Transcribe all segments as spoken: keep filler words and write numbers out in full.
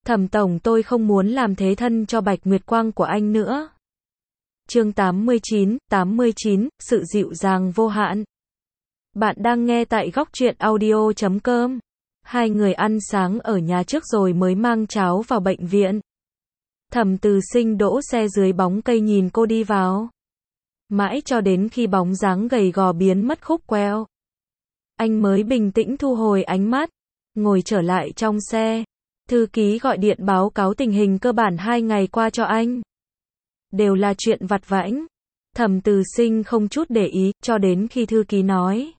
Thẩm tổng, tôi không muốn làm thế thân cho Bạch Nguyệt Quang của anh nữa. Chương tám mươi chín, tám mươi chín, sự dịu dàng vô hạn. Bạn đang nghe tại góc truyện audio chấm com. Hai người ăn sáng ở nhà trước rồi mới mang cháo vào bệnh viện. Thẩm Từ Sinh đỗ xe dưới bóng cây nhìn cô đi vào. Mãi cho đến khi bóng dáng gầy gò biến mất khúc queo, anh mới bình tĩnh thu hồi ánh mắt, ngồi trở lại trong xe. Thư ký gọi điện báo cáo tình hình cơ bản hai ngày qua cho anh. Đều là chuyện vặt vãnh. Thẩm Từ Sinh không chút để ý, cho đến khi thư ký nói: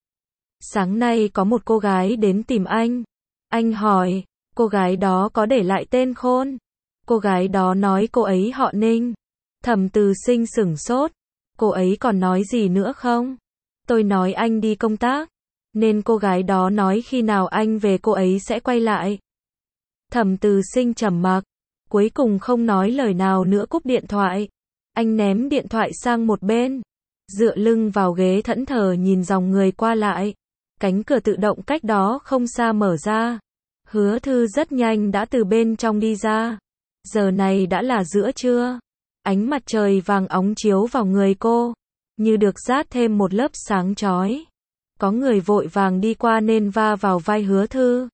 sáng nay có một cô gái đến tìm anh. Anh hỏi, cô gái đó có để lại tên Khôn? Cô gái đó nói cô ấy họ Ninh. Thẩm Từ Sinh sửng sốt. Cô ấy còn nói gì nữa không? Tôi nói anh đi công tác, nên cô gái đó nói khi nào anh về cô ấy sẽ quay lại. Thẩm Từ Sinh trầm mặc, cuối cùng không nói lời nào nữa cúp điện thoại. Anh ném điện thoại sang một bên, dựa lưng vào ghế thẫn thờ nhìn dòng người qua lại. Cánh cửa tự động cách đó không xa mở ra. Hứa Thư rất nhanh đã từ bên trong đi ra. Giờ này đã là giữa trưa. Ánh mặt trời vàng óng chiếu vào người cô, như được dát thêm một lớp sáng chói. Có người vội vàng đi qua nên va vào vai Hứa Thư.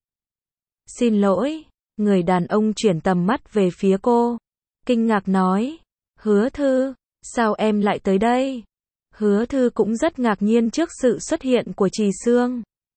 Xin lỗi. Người đàn ông chuyển tầm mắt về phía cô, kinh ngạc nói: Hứa Thư, sao em lại tới đây? Hứa Thư cũng rất ngạc nhiên trước sự xuất hiện của Trì Xương.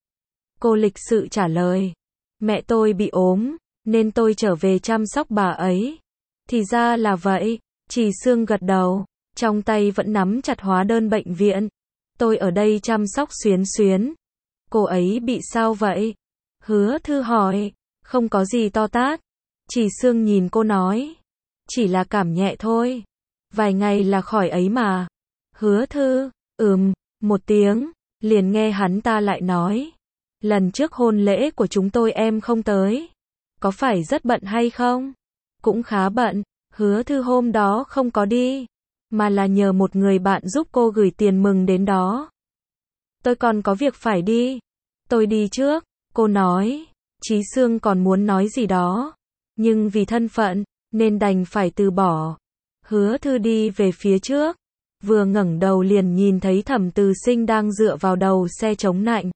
Cô lịch sự trả lời: mẹ tôi bị ốm, nên tôi trở về chăm sóc bà ấy. Thì ra là vậy. Trì Xương gật đầu, trong tay vẫn nắm chặt hóa đơn bệnh viện. Tôi ở đây chăm sóc Xuyến Xuyến. Cô ấy bị sao vậy? Hứa Thư hỏi. Không có gì to tát. Trì Xương nhìn cô nói: chỉ là cảm nhẹ thôi. Vài ngày là khỏi ấy mà. Hứa Thư, ừm, một tiếng, liền nghe hắn ta lại nói: lần trước hôn lễ của chúng tôi em không tới. Có phải rất bận hay không? Cũng khá bận. Hứa Thư hôm đó không có đi, mà là nhờ một người bạn giúp cô gửi tiền mừng đến đó. Tôi còn có việc phải đi. Tôi đi trước, cô nói. Trì Xương còn muốn nói gì đó, nhưng vì thân phận, nên đành phải từ bỏ. Hứa Thư đi về phía trước, vừa ngẩng đầu liền nhìn thấy Thẩm Từ Sinh đang dựa vào đầu xe chống nạnh.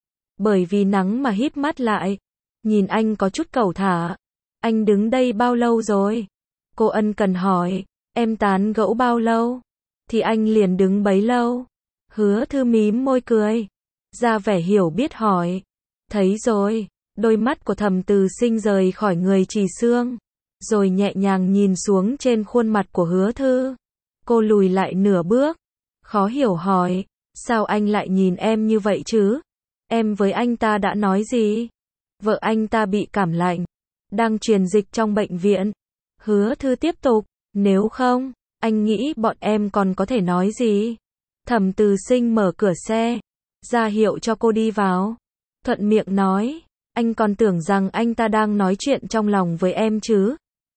Bởi vì nắng mà híp mắt lại, nhìn anh có chút cẩu thả. Anh đứng đây bao lâu rồi? Cô ân cần hỏi. Em tán gẫu bao lâu? Thì anh liền đứng bấy lâu. Hứa Thư mím môi cười, ra vẻ hiểu biết hỏi. Thấy rồi. Đôi mắt của Thẩm Từ Sinh rời khỏi người Trì Xương, rồi nhẹ nhàng nhìn xuống trên khuôn mặt của Hứa Thư. Cô lùi lại nửa bước, khó hiểu hỏi: sao anh lại nhìn em như vậy chứ? Em với anh ta đã nói gì? Vợ anh ta bị cảm lạnh, đang truyền dịch trong bệnh viện. Hứa Thư tiếp tục: nếu không, anh nghĩ bọn em còn có thể nói gì? Thẩm Từ Sinh mở cửa xe, ra hiệu cho cô đi vào, thuận miệng nói: anh còn tưởng rằng anh ta đang nói chuyện trong lòng với em chứ.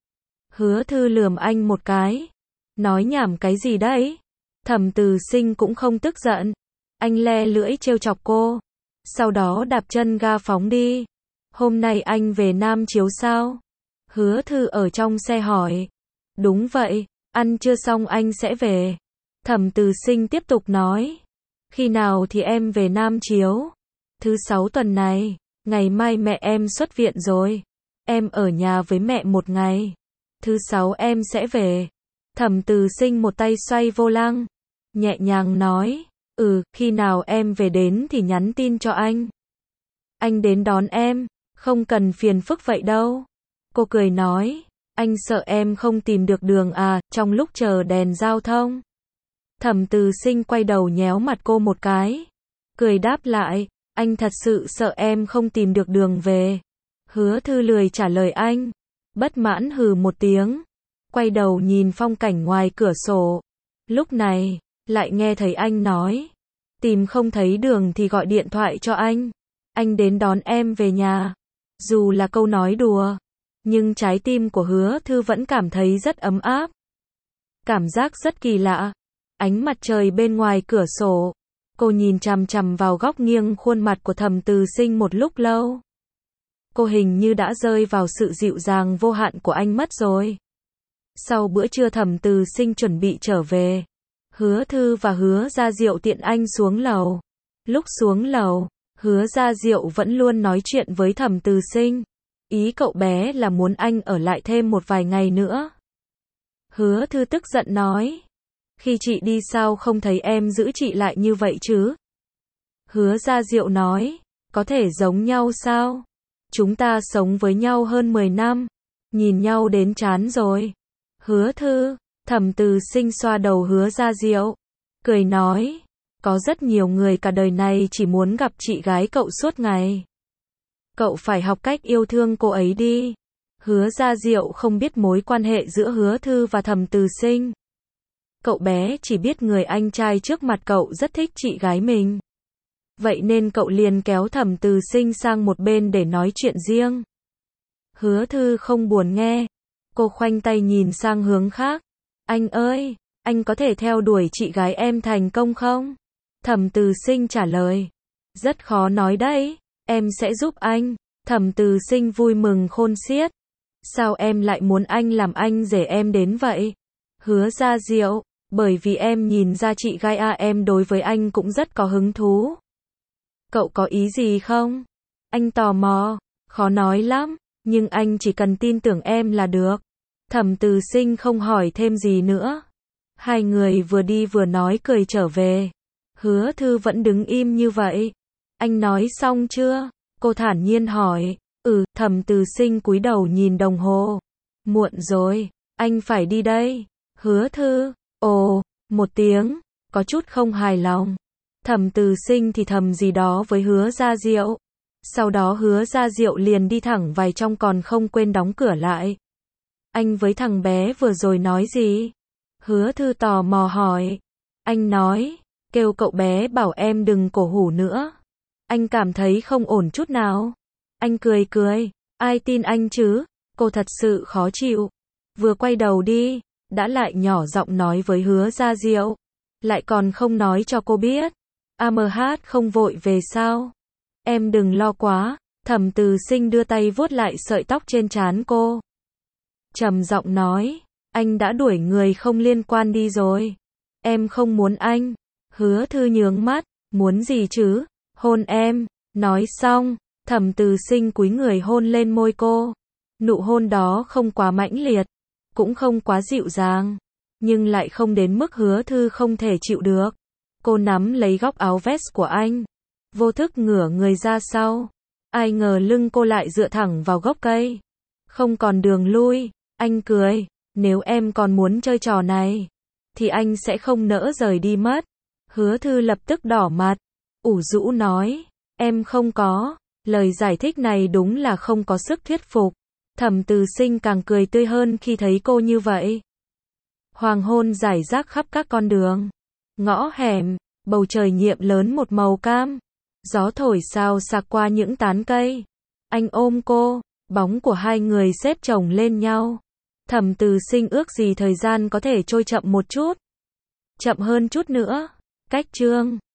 Hứa Thư lườm anh một cái. Nói nhảm cái gì đấy? Thẩm Từ Sinh cũng không tức giận. Anh le lưỡi trêu chọc cô, sau đó đạp chân ga phóng đi. Hôm nay anh về Nam Chiếu sao? Hứa Thư ở trong xe hỏi. Đúng vậy, ăn trưa xong anh sẽ về. Thẩm Từ Sinh tiếp tục nói. Khi nào thì em về Nam Chiếu? Thứ sáu tuần này. Ngày mai mẹ em xuất viện rồi. Em ở nhà với mẹ một ngày. Thứ sáu em sẽ về. Thẩm Từ Sinh một tay xoay vô lăng, nhẹ nhàng nói. Ừ, khi nào em về đến thì nhắn tin cho anh. Anh đến đón em, không cần phiền phức vậy đâu. Cô cười nói. Anh sợ em không tìm được đường à, trong lúc chờ đèn giao thông. Thẩm Từ Sinh quay đầu nhéo mặt cô một cái, cười đáp lại. Anh thật sự sợ em không tìm được đường về. Hứa Thư lười trả lời anh, bất mãn hừ một tiếng, quay đầu nhìn phong cảnh ngoài cửa sổ. Lúc này, lại nghe thấy anh nói: tìm không thấy đường thì gọi điện thoại cho anh. Anh đến đón em về nhà. Dù là câu nói đùa, nhưng trái tim của Hứa Thư vẫn cảm thấy rất ấm áp. Cảm giác rất kỳ lạ. Ánh mặt trời bên ngoài cửa sổ. Cô nhìn chằm chằm vào góc nghiêng khuôn mặt của Thẩm Từ Sinh một lúc lâu. cô hình như đã rơi vào sự dịu dàng vô hạn của anh mất rồi. Sau bữa trưa Thẩm Từ Sinh chuẩn bị trở về. Hứa Thư và Hứa Gia Diệu tiện anh xuống lầu. Lúc xuống lầu, Hứa Gia Diệu vẫn luôn nói chuyện với Thẩm Từ Sinh. Ý cậu bé là muốn anh ở lại thêm một vài ngày nữa. Hứa Thư tức giận nói. Khi chị đi sao không thấy em giữ chị lại như vậy chứ? Hứa Gia Diệu nói. Có thể giống nhau sao? Chúng ta sống với nhau hơn mười năm. Nhìn nhau đến chán rồi. Hứa Thư, Thẩm Từ Sinh xoa đầu Hứa Gia Diệu. Cười nói. Có rất nhiều người cả đời này chỉ muốn gặp chị gái cậu suốt ngày. Cậu phải học cách yêu thương cô ấy đi. Hứa Gia Diệu không biết mối quan hệ giữa Hứa Thư và Thẩm Từ Sinh. Cậu bé chỉ biết người anh trai trước mặt cậu rất thích chị gái mình. Vậy nên cậu liền kéo Thẩm Từ Sinh sang một bên để nói chuyện riêng. Hứa Thư không buồn nghe. Cô khoanh tay nhìn sang hướng khác. Anh ơi, anh có thể theo đuổi chị gái em thành công không? Thẩm Từ Sinh trả lời. Rất khó nói đấy, em sẽ giúp anh. Thẩm Từ Sinh vui mừng khôn xiết. Sao em lại muốn anh làm anh rể em đến vậy? Hứa Gia Diệu, bởi vì em nhìn ra chị gái a em đối với anh cũng rất có hứng thú. Cậu có ý gì không? Anh tò mò, khó nói lắm, nhưng anh chỉ cần tin tưởng em là được. Thẩm Từ Sinh không hỏi thêm gì nữa. Hai người vừa đi vừa nói cười trở về. Hứa Thư vẫn đứng im như vậy. Anh nói xong chưa? Cô thản nhiên hỏi. Ừ, Thẩm Từ Sinh cúi đầu nhìn đồng hồ. Muộn rồi, anh phải đi đây. Hứa Thư, ồ, một tiếng, có chút không hài lòng. Thẩm Từ Sinh thì thầm gì đó với Hứa Gia Diệu. Sau đó Hứa Gia Diệu liền đi thẳng vào trong còn không quên đóng cửa lại. Anh với thằng bé vừa rồi nói gì? Hứa Thư tò mò hỏi. Anh nói, kêu cậu bé bảo em đừng cổ hủ nữa. Anh cảm thấy không ổn chút nào. Anh cười cười, ai tin anh chứ? Cô thật sự khó chịu. Vừa quay đầu đi, đã lại nhỏ giọng nói với Hứa Gia Diệu. Lại còn không nói cho cô biết. a em hát không vội về sao? Em đừng lo quá. Thẩm Từ Sinh đưa tay vuốt lại sợi tóc trên trán cô. Trầm giọng nói, anh đã đuổi người không liên quan đi rồi. Em không muốn anh. Hứa Thư nhướng mắt, muốn gì chứ? Hôn em. Nói xong, Thẩm Từ Sinh cúi người hôn lên môi cô. Nụ hôn đó không quá mãnh liệt, cũng không quá dịu dàng, nhưng lại không đến mức Hứa Thư không thể chịu được. Cô nắm lấy góc áo vest của anh, vô thức ngửa người ra sau. Ai ngờ lưng cô lại dựa thẳng vào gốc cây. Không còn đường lui. Anh cười, nếu em còn muốn chơi trò này, thì anh sẽ không nỡ rời đi mất. Hứa Thư lập tức đỏ mặt, ủ rũ nói, em không có. Lời giải thích này đúng là không có sức thuyết phục. Thẩm Từ Sinh càng cười tươi hơn khi thấy cô như vậy. Hoàng hôn rải rác khắp các con đường, ngõ hẻm, bầu trời nhiệm lớn một màu cam. Gió thổi xào xạc qua những tán cây. Anh ôm cô, bóng của hai người xếp chồng lên nhau. Thẩm Từ Sinh ước gì thời gian có thể trôi chậm một chút. Chậm hơn chút nữa. Cách chương